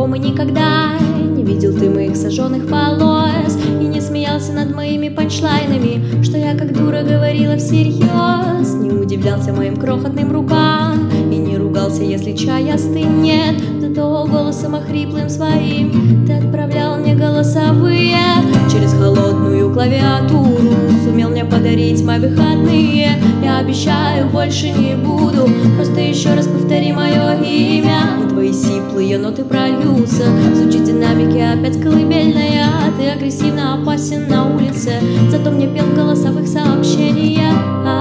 по-другому никогда. Не видел ты моих сожженных волос и не смеялся над моими панчлайнами, что я как дура говорила всерьез. Не удивлялся моим крохотным рукам и не ругался, если чай остынет. Зато голосом охриплым своим ты отправлял мне голосовые через холодную клавиатуру. Сумел мне подарить мои выходные. Я обещаю, больше не буду. Просто еще раз повтори мое имя, и твои сиплые ноты прольются. Звучит динамики опять колыбельная. Ты агрессивно опасен на улице, зато мне пел в голосовых сообщениях.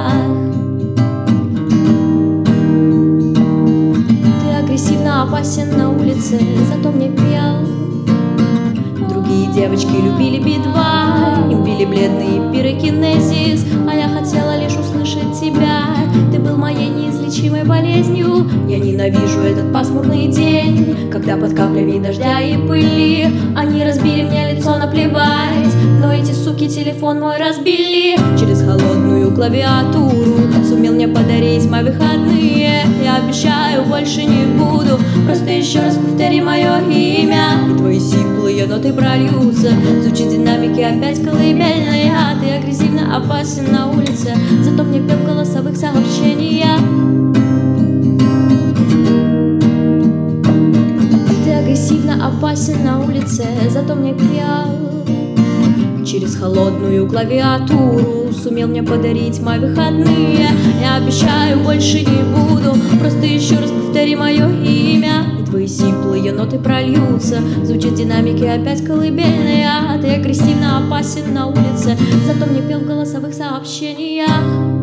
Ты агрессивно опасен на улице, зато мне пел. Другие девочки любили Би-2, им били бледный пирокинезис, а я хотела лишь услышать тебя. Ты был моей неизлечимой болезнью. Я ненавижу этот пасмурный день, когда под каплями дождя и пыли они разбили мне лицо, наплевать, но эти суки телефон мой разбили. Через холодную клавиатуру сумел мне подарить мои выходные. Я обещаю, больше не буду. Просто еще раз повтори мое имя, и твои сиплые ноты прольются. Звучит динамики опять колыбельные. Ты агрессивно опасен на улице, зато мне пел в голосовых сообщениях. Ты агрессивно опасен на улице, зато мне пел. Через холодную клавиатуру сумел мне подарить мои выходные. Я обещаю, больше не буду. Просто еще раз повтори мое имя, и твои сиплые ноты прольются. Звучат динамики опять колыбельные. Ты агрессивно опасен на улице, зато мне пел в голосовых сообщениях.